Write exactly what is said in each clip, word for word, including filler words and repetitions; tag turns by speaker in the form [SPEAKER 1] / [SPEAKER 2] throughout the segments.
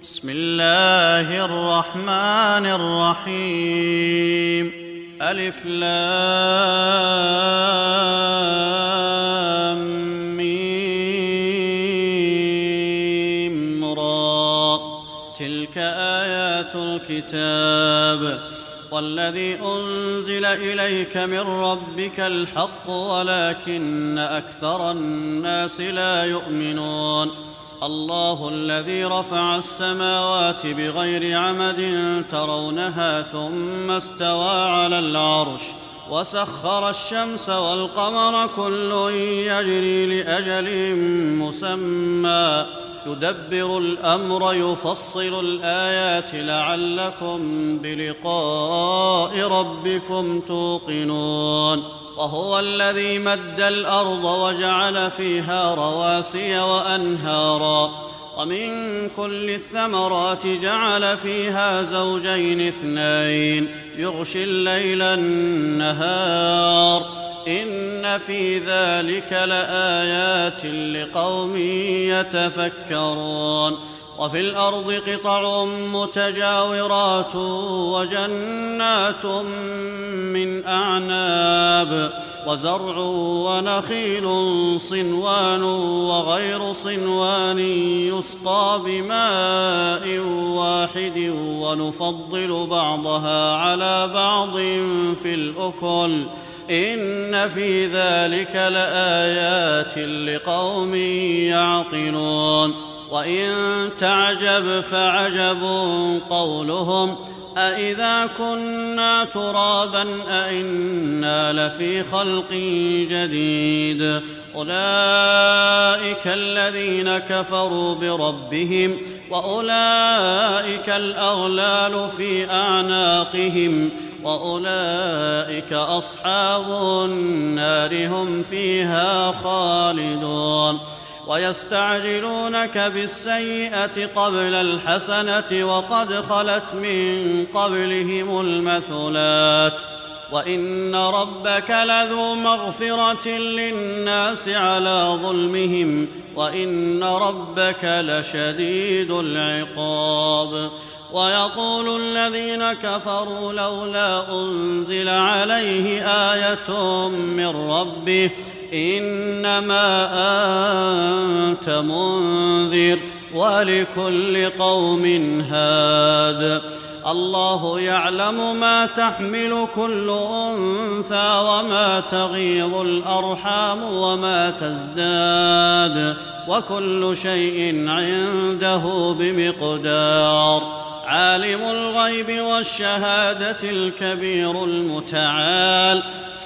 [SPEAKER 1] بسم الله الرحمن الرحيم. ألف لام ميم را. تلك آيات الكتاب والذي أنزل إليك من ربك الحق ولكن أكثر الناس لا يؤمنون. الله الذي رفع السماوات بغير عمد ترونها ثم استوى على العرش وسخر الشمس والقمر كل يجري لأجل مسمى يدبر الأمر يفصل الآيات لعلكم بلقاء ربكم توقنون. وهو الذي مد الأرض وجعل فيها رواسي وأنهارا ومن كل الثمرات جعل فيها زوجين اثنين يغشي الليل النهار إن في ذلك لآيات لقوم يتفكرون. وفي الأرض قطع متجاورات وجنات من أعناب وزرع ونخيل صنوان وغير صنوان يسقى بماء واحد ونفضل بعضها على بعض في الأكل إن في ذلك لآيات لقوم يعقلون. وإن تعجب فعجب قولهم أإذا كنا ترابا أإنا لفي خلق جديد. أولئك الذين كفروا بربهم وأولئك الأغلال في أعناقهم وأولئك أصحاب النار هم فيها خالدون. ويستعجلونك بالسيئة قبل الحسنة وقد خلت من قبلهم المثلات وإن ربك لذو مغفرة للناس على ظلمهم وإن ربك لشديد العقاب. ويقول الذين كفروا لولا أنزل عليه آية من ربه إنما أنت منذر ولكل قوم هاد. الله يعلم ما تحمل كل أنثى وما تغيض الأرحام وما تزداد وكل شيء عنده بمقدار. عالم الغيب والشهادة الكبير المتعال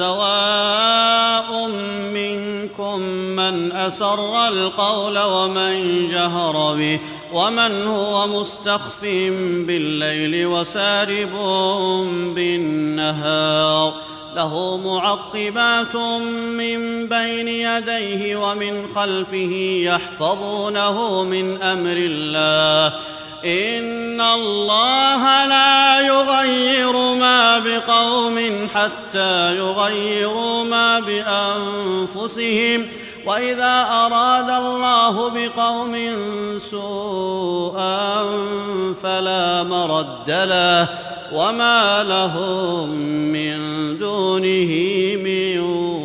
[SPEAKER 1] سواء منكم من أسر القول ومن جهر به ومن هو مستخف بالليل وسارب بالنهار. له معقبات من بين يديه ومن خلفه يحفظونه من أمر الله إن الله لا يغير ما بقوم حتى يغيروا ما بأنفسهم وإذا أراد الله بقوم سوءا فلا مرد له وما لهم من دونه من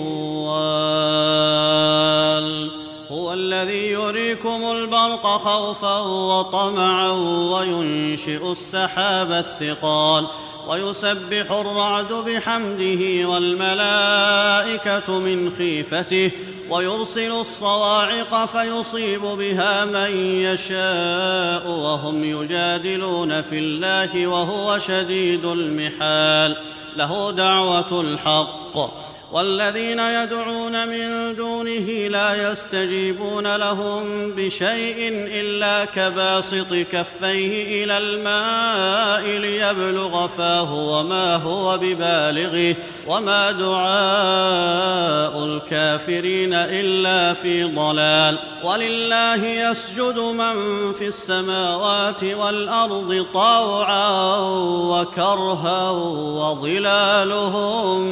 [SPEAKER 1] وال. هو الذي يريكم البرق خوفا وطمعا وينشئ السحاب الثقال ويسبح الرعد بحمده والملائكة من خيفته ويرسل الصواعق فيصيب بها من يشاء وهم يجادلون في الله وهو شديد المحال. له دعوة الحق والذين يدعون من دونه لا يستجيبون لهم بشيء إلا كباسط كفيه إلى الماء ليبلغ فاه وما هو ببالغه وما دعاء الكافرين إلا في ضلال. ولله يسجد من في السماوات والأرض طوعا وكرها وظلالهم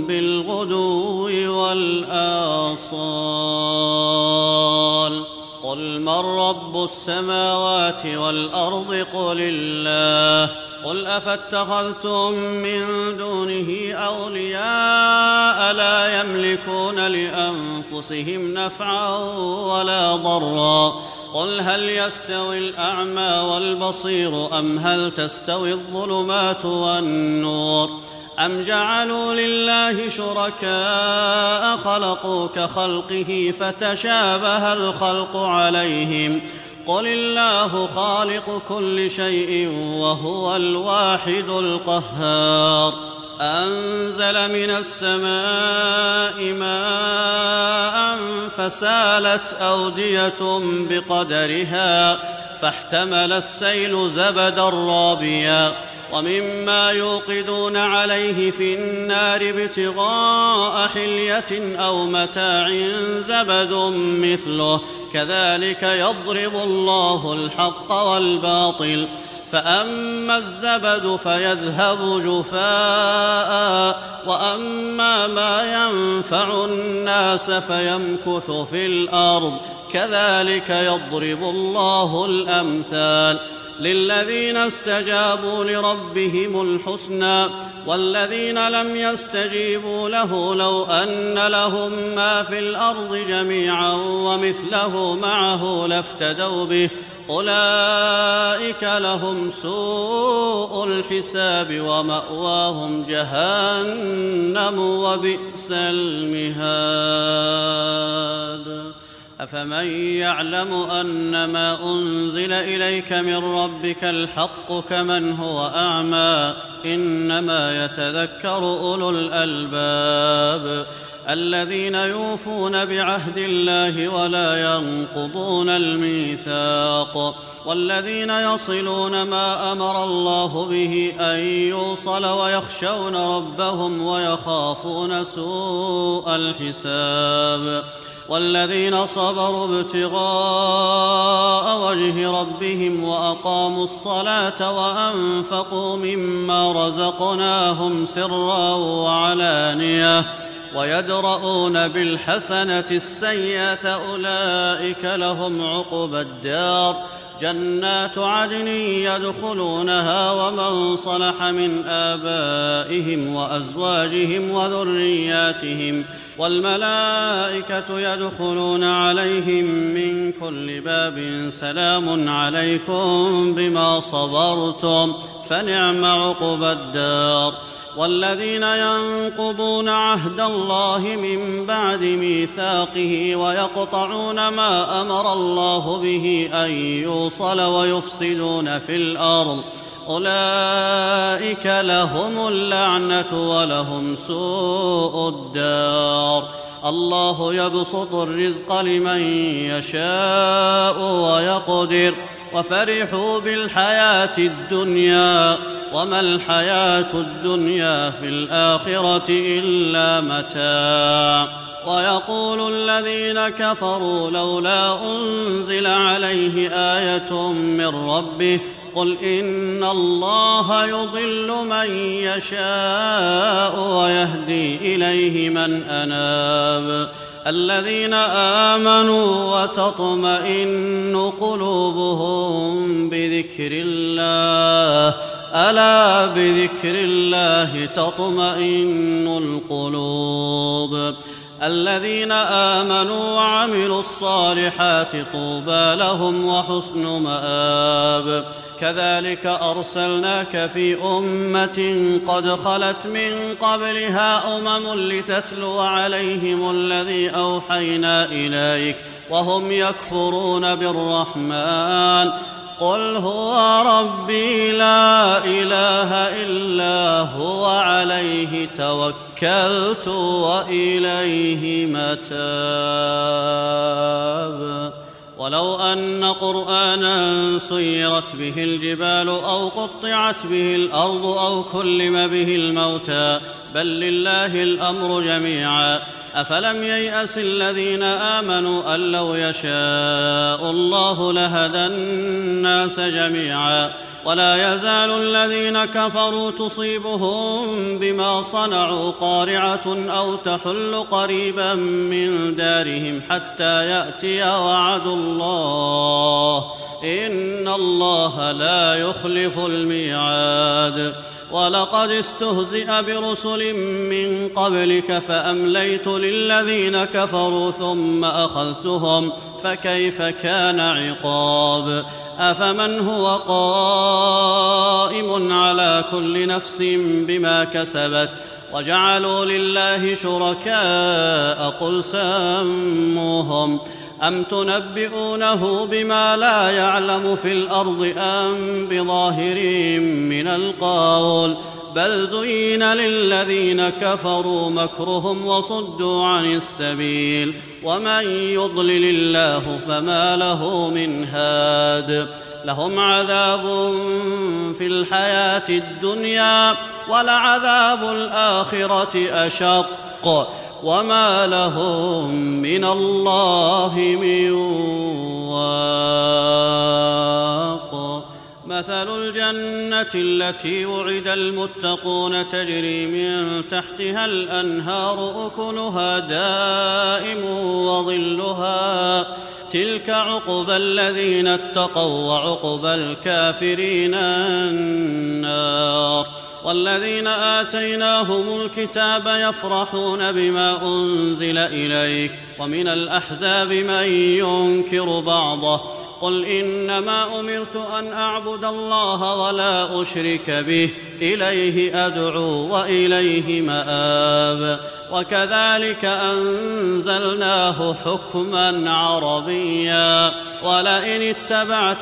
[SPEAKER 1] بالغدو والآصال. قل قل من رب السماوات والأرض قل الله قل أفاتخذتم من دونه أولياء لا يملكون لأنفسهم نفعا ولا ضرا قل هل يستوي الأعمى والبصير أم هل تستوي الظلمات والنور أم جعلوا لله شركاء خلقوا كخلقه فتشابه الخلق عليهم قل الله خالق كل شيء وهو الواحد القهار أنزل من السماء ماء فسالت أودية بقدرها فاحتمل السيل زبدا رابيا ومما يوقدون عليه في النار ابتغاء حلية أو متاع زبد مثله كذلك يضرب الله الحق والباطل فأما الزبد فيذهب جفاء وأما ما ينفع الناس فيمكث في الأرض كذلك يضرب الله الأمثال للذين استجابوا لربهم الحسنى والذين لم يستجيبوا له لو أن لهم ما في الأرض جميعا ومثله معه لافتدوا به أولئك لهم سوء الحساب ومأواهم جهنم وبئس المهاد أفمن يعلم أنما أنزل إليك من ربك الحق كمن هو أعمى إنما يتذكر أولو الألباب الذين يوفون بعهد الله ولا ينقضون الميثاق والذين يصلون ما أمر الله به أن يوصل ويخشون ربهم ويخافون سوء الحساب والذين صبروا ابتغاء وجه ربهم وأقاموا الصلاة وأنفقوا مما رزقناهم سرا وعلانية ويدرؤون بالحسنة السيئة أولئك لهم عقبى الدار جنات عدن يدخلونها ومن صلح من آبائهم وأزواجهم وذرياتهم والملائكة يدخلون عليهم من كل باب سلام عليكم بما صبرتم فنعم عقبى الدار والذين ينقضون عهد الله من بعد ميثاقه ويقطعون ما أمر الله به أن يوصل ويفسدون في الأرض أولئك لهم اللعنة ولهم سوء الدار الله يبسط الرزق لمن يشاء ويقدر وفرحوا بالحياة الدنيا وما الحياة الدنيا في الآخرة إلا متاع ويقول الذين كفروا لولا أنزل عليه آية من ربه قل إن الله يضل من يشاء ويهدي إليه من أناب الذين آمنوا وتطمئن قلوبهم بذكر الله ألا بذكر الله تطمئن القلوب الذين آمنوا وعملوا الصالحات طوبى لهم وحسن مآب كذلك أرسلناك في أمة قد خلت من قبلها أمم لتتلو عليهم الذي أوحينا إليك وهم يكفرون بالرحمن قل هو ربي لا إله إلا هو عليه توكلت وإليه متاب ولو أن قرآنا سيرت به الجبال أو قطعت به الأرض أو كلم به الموتى بل لله الأمر جميعا أفلم ييأس الذين آمنوا أن لو يشاء الله لهدى الناس جميعا ولا يزال الذين كفروا تصيبهم بما صنعوا قارعة أو تحل قريبا من دارهم حتى يأتي وعد الله الله إن الله لا يخلف الميعاد. ولقد استهزئ برسل من قبلك فأمليت للذين كفروا ثم أخذتهم فكيف كان عقاب. أفمن هو قائم على كل نفس بما كسبت وجعلوا لله شركاء قل سموهم أم تنبئونه بما لا يعلم في الأرض أم بظاهر من القول بل زين للذين كفروا مكرهم وصدوا عن السبيل ومن يضلل الله فما له من هاد. لهم عذاب في الحياة الدنيا ولعذاب الآخرة أشق وما لهم من الله من واق. مثل الجنة التي وعد المتقون تجري من تحتها الأنهار أكلها دائم وظلها تلك عقبى الذين اتقوا وعقبى الكافرين النار. والذين آتيناهم الكتاب يفرحون بما أنزل إليك ومن الأحزاب من ينكر بعضه قل إنما أمرت أن أعبد الله ولا أشرك به إليه أدعو وإليه مآب. وكذلك أنزلناه حكما عربيا ولئن اتبعت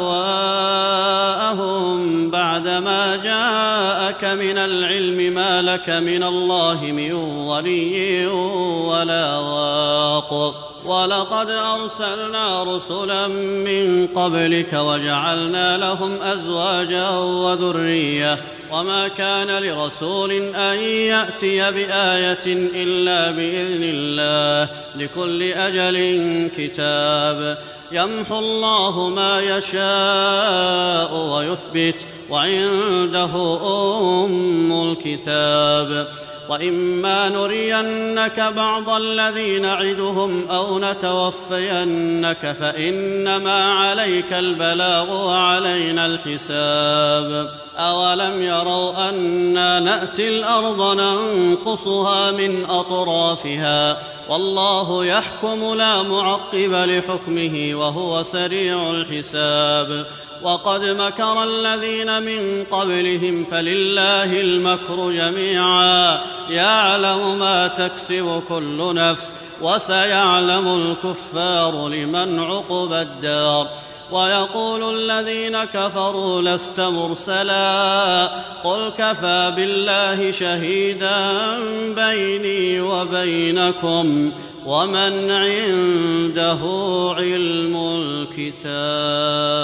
[SPEAKER 1] أهواءهم بعدما جاءك من العلم ما لك من الله من ولي ولا واق. ولقد أرسلنا رسلا من قبلك وجعلنا لهم أزواجا وذرية وما كان لرسول أن يأتي بآية إلا بإذن الله لكل أجل كتاب. يمحو الله ما يشاء ويثبت وعنده أم الكتاب. وإما نرينك بعض الذي نعدهم أو نتوفينك فإنما عليك البلاغ وعلينا الحساب. أولم يروا أنا نأتي الأرض ننقصها من أطرافها والله يحكم لا معقب لحكمه وهو سريع الحساب. وقد مكر الذين من قبلهم فلله المكر جميعا يعلم ما تكسب كل نفس وسيعلم الكفار لمن عقبى الدار. ويقول الذين كفروا لست مرسلا قل كفى بالله شهيدا بيني وبينكم ومن عنده علم الكتاب.